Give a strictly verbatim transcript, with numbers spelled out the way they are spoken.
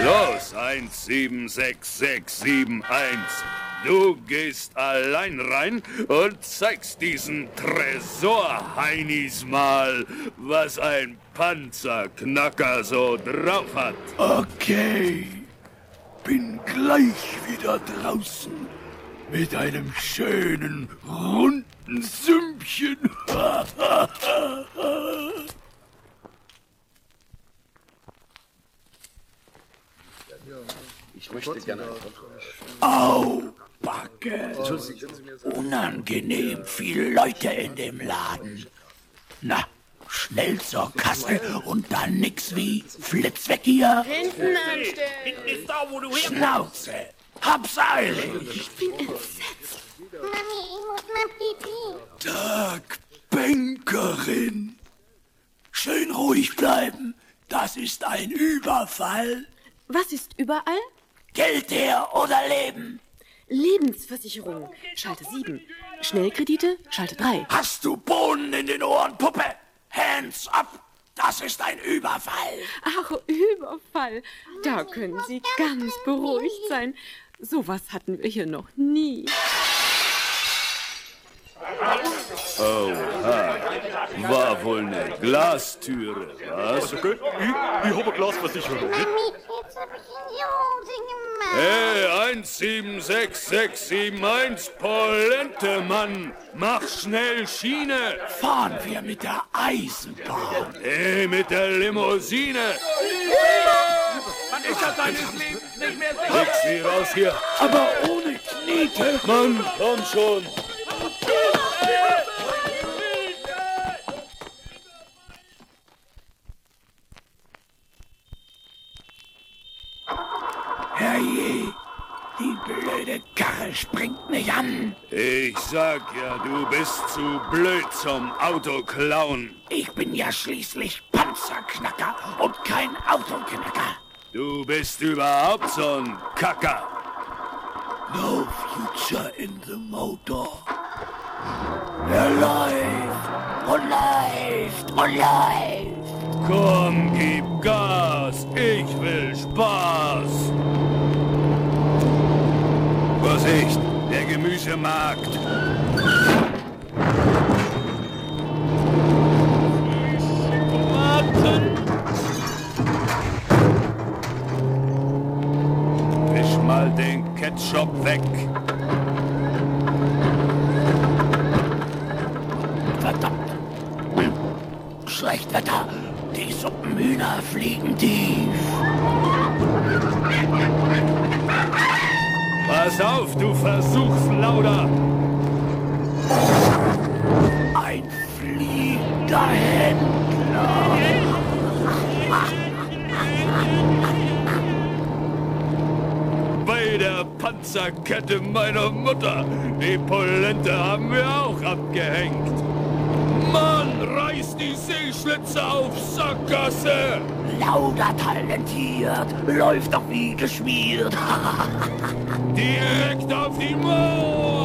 Los, eins sieben sechs sechs sieben eins. Du gehst allein rein und zeigst diesen Tresor-Heinis mal, was ein Panzerknacker so drauf hat. Okay, bin gleich wieder draußen mit einem schönen, runden Sümmchen. Ich möchte gerne... Au, Backe. Unangenehm viele Leute in dem Laden. Na, schnell zur Kasse und dann nix wie Flitz weg hier. Hinten anstellen. Hinten ist da, wo du her... Schnauze, hab's eilig. Ich bin entsetzt. Mami, ich muss mal Pipi. Tag, Bankerin. Schön ruhig bleiben. Das ist ein Überfall. Was ist überall? Geld her oder Leben. Lebensversicherung. Schalte sieben. Schnellkredite. Schalte drei. Hast du Bohnen in den Ohren, Puppe? Hands up. Das ist ein Überfall. Ach, Überfall. Da können Sie ganz beruhigt sein. Sowas hatten wir hier noch nie. Oha, war wohl eine Glastüre, was? Okay, ich, ich habe eine Glasversicherung. Mami, jetzt hab ich in die Hose gemacht. Hey, eins sieben sechs sechs sieben eins, Polente, Mann! Mach schnell Schiene! Fahren wir mit der Eisenbahn. Hey, mit der Limousine! Man ist ja seines Lebens nicht mehr sicher. Leg sie raus hier! Aber ohne Knete. Mann, komm schon! Herrje, die blöde Karre springt mich an. Ich sag ja, du bist zu blöd zum Autoklauen. Ich bin ja schließlich Panzerknacker und kein Autoknacker. Du bist überhaupt so ein Kacker. No future in the motor. Er läuft und läuft und läuft. Komm, gib Gas, ich will Spaß. Vorsicht, der Gemüsemarkt. Wisch mal den Ketchup weg. Verdammt. Hm. Schlechtwetter. Die Suppenhühner fliegen tief. Pass auf, du Versuchslauder. Ein fliegender Händler. Bei der Panzerkette meiner Mutter. Die Polente haben wir auch abgehängt. Mann, reiß die Seeschlitze auf Sackgasse! Lauter talentiert, läuft doch wie geschmiert. Direkt auf die Mauer!